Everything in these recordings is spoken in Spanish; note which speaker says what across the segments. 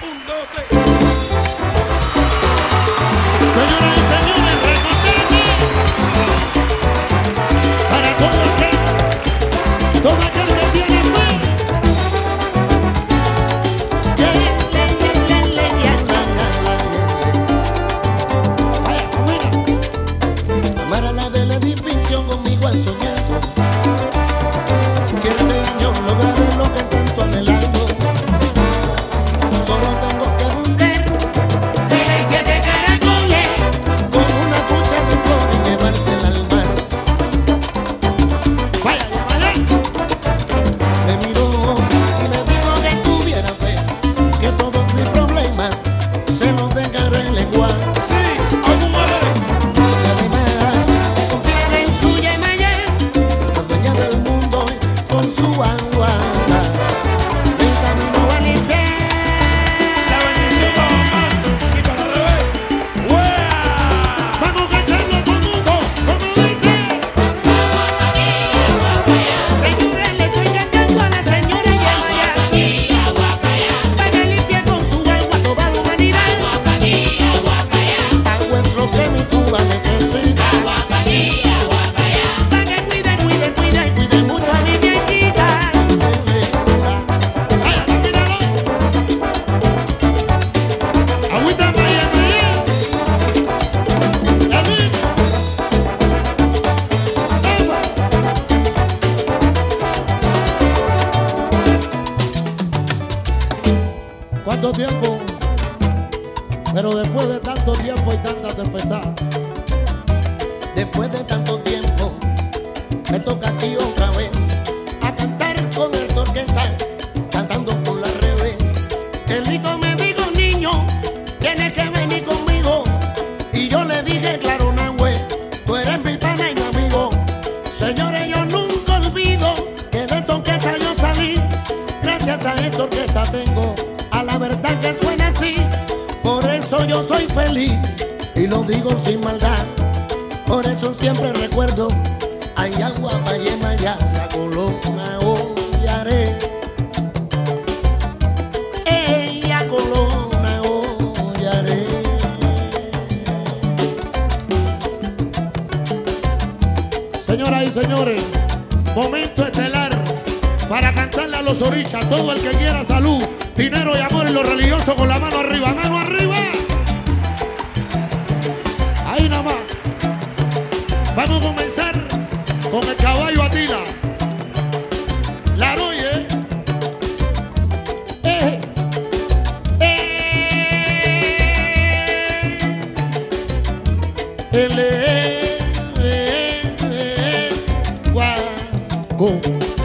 Speaker 1: Un, dos, tres.
Speaker 2: Señoras y señores, recordemos para todo aquel que tiene fe. Vaya, camina.
Speaker 3: Amar a la del edificio conmigo han soñado, que este año lograré lo que tanto anhelando. Solo tengo que buscar de las 7 caracoles con una punta de flor y llevársela al mar.
Speaker 2: Vaya, vaya.
Speaker 3: Me miró y me dijo que tuviera fe, que todos mis problemas se los dejaré lenguar.
Speaker 1: Sí, algún vale.
Speaker 3: Además de confiar en su Yemayá, la dueña del mundo con su agua, el camino va a limpiar.
Speaker 1: La bendición va a mamá y para el revés. ¡Wea!
Speaker 2: Vamos a echarlo todo el mundo, como dice.
Speaker 3: Señores, le estoy cantando a la señora Yemayá, para que limpie con su agua toda la humanidad. Agua es lo que mi Cuba necesita, para que cuide mucho a mi viejita.
Speaker 2: Vaya, camínalo. Agüita, vaya, vaya. David. ¿Cuánto tiempo? Pero después de tanto tiempo y tanta tempestad,
Speaker 3: Después de tanto tiempo, me toca aquí otra vez a cantar con el orquesta, cantando con la revés. El rico me dijo, niño, tienes que venir conmigo. Y yo le dije, claro, Nahue, tú eres mi pana y mi amigo. Señores, yo nunca olvido que de esta orquesta yo salí. Gracias a esta orquesta tengo a la verdad que suena así. Por eso yo soy feliz y lo digo sin maldad. Por eso siempre recuerdo, hay agua para Yemayá, la colona hollaré. La colona hollaré.
Speaker 2: señoras y señores, momento estelar para cantarle a los orichas. Todo el que quiera salud, dinero y amor y los religiosos con la mano arriba, mano arriba. Ahí nada más. Vamos a comenzar con el caballo Atila. La noye. Guaco.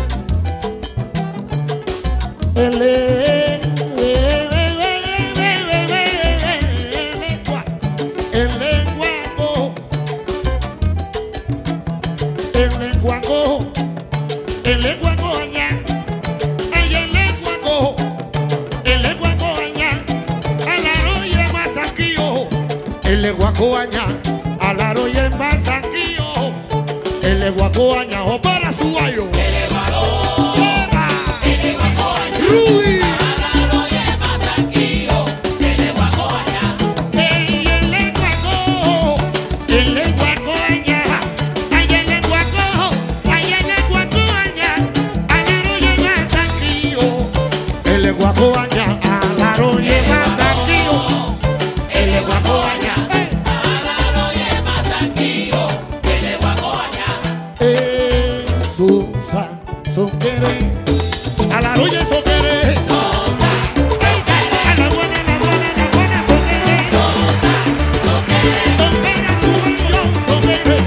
Speaker 2: Guacoaña, al aroye en Mazaquillo, el guacoaña o para su gallo. Rudy. Guacoaña, al aroye en Mazaquillo, el guacoaña. Son querer, a la roya son querer, a la buena, son querer, son pena su baño, son querer,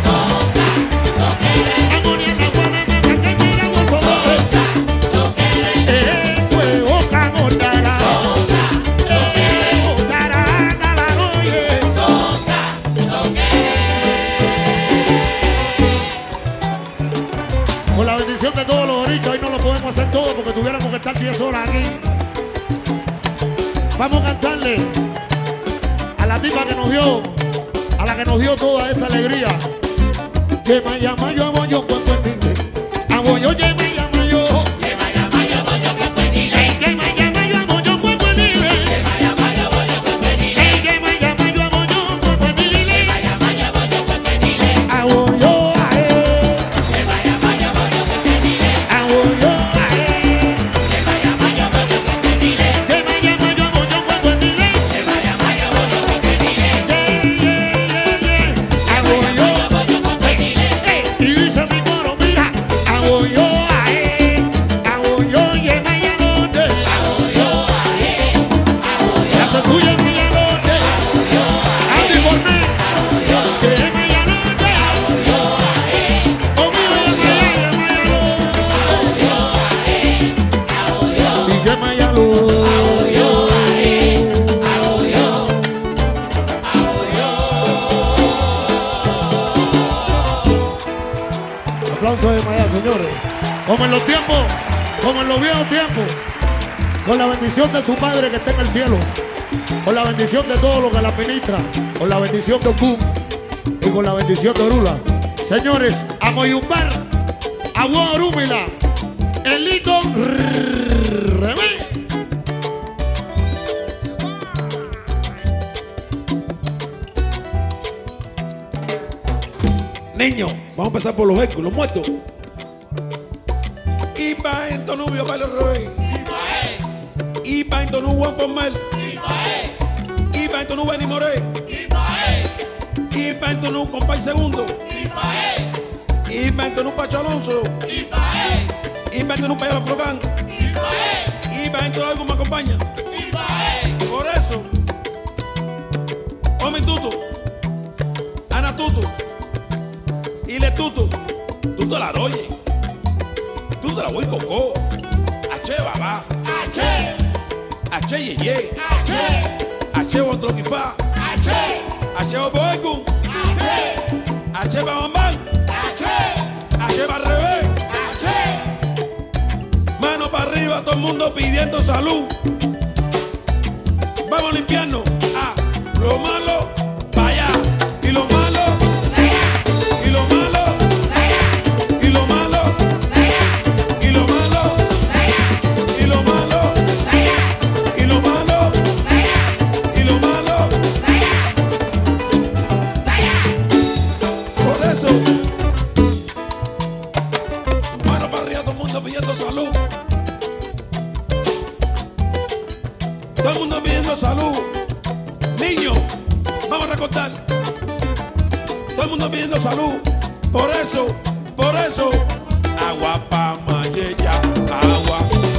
Speaker 2: a morir la buena, me que mira vos son querer, juego camordará, dará a la roya, con la bendición de todos los orichos. Hoy no lo podemos hacer todo porque tuviéramos que estar 10 horas aquí. Vamos a cantarle a la tipa que nos dio, a la que nos dio toda esta alegría. Que me llama yo amo yo cuando es niño. Amo yo, que me llama yo. Que me llama yo amo yo cuando es niño. Que me llama yo amo yo cuando es niño. como en los tiempos, como en los viejos tiempos, con la bendición de su Padre que está en el cielo, con la bendición de todos los que la ministran, con la bendición de Ocum y con la bendición de Orula. Señores, a Moyumbar, a Orúmila, Elito Rebe.
Speaker 1: Niños, vamos a empezar por los ecos, los muertos. Iba en Tonubio para el rey. Iba en Tonú Juan Formal. Iba en Tonú Benny Moré. Iba en Tonú Compay Segundo. Iba en Tonú Pacho Alonso. Iba en Tonú Payala Flocán. Iba en Tonú algo me acompaña. Por eso, Omen Tutu, Ana Tutu, Ile Tutu, Tutu la Roye, Tutu la Boy Coco, H Baba, H Yeye, H Botroquifá, H Oboecu, H Babambán, H Barrebé. Mano para arriba, todo el mundo pidiendo salud. Vamos a limpiarnos. Lo malo, para allá. Y lo malo, y lo malo, y lo malo, y lo malo, y lo malo, y lo malo, y lo malo. Por eso, mano para arriba, todo el mundo pidiendo salud. Todo el mundo pidiendo salud. Niños, vamos a recortar. Todo el mundo pidiendo salud. Por eso, agua pa' Mayella, agua.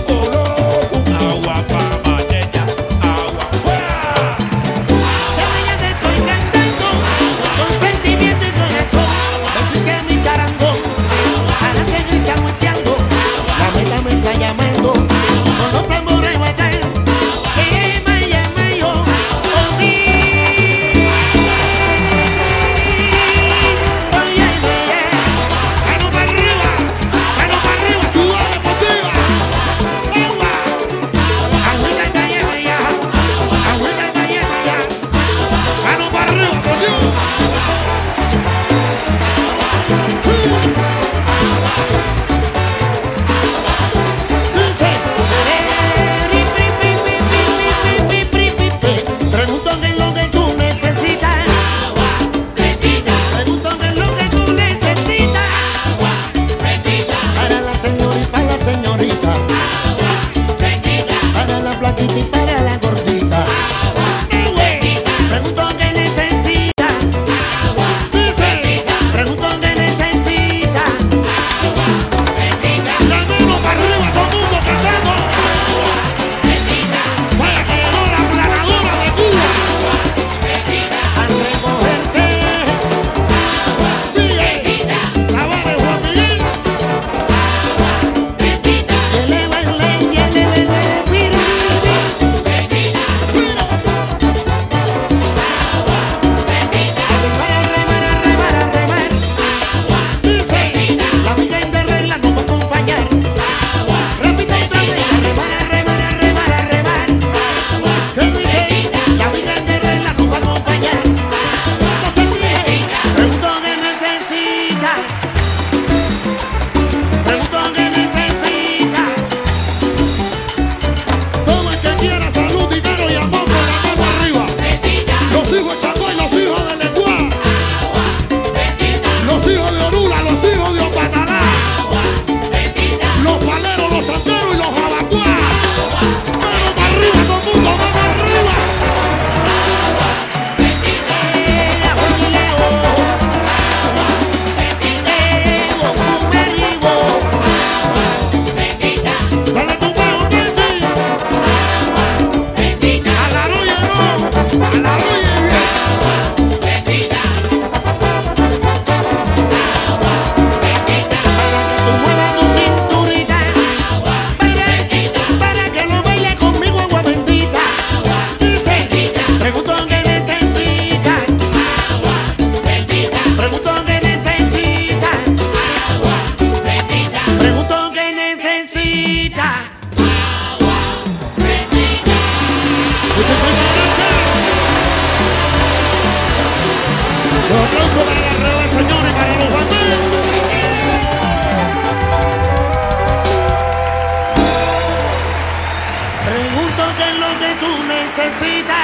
Speaker 1: Agua pa' Mayella, agua. ¡Fuera!
Speaker 3: Que mañana estoy cantando con sentimiento y corazón. Escuché mi charangón, ahora que gritan muecheando. La meta me está llamando, con los tambores batan. Que me llame yo, oh mi. Oye,
Speaker 2: ¡Mano para arriba!
Speaker 3: que tú necesitas.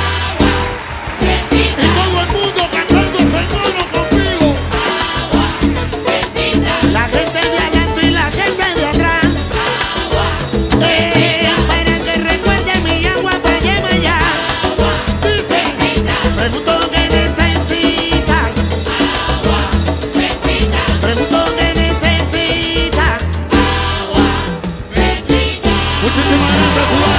Speaker 2: Y todo el mundo cantando ese coro conmigo.
Speaker 3: La gente de adelante y la gente de atrás. Para que recuerde mi agua para llevar allá.
Speaker 2: Dice,
Speaker 3: Pregunto qué necesitas. Pregunto qué necesitas.
Speaker 2: muchísimas gracias, Zulay.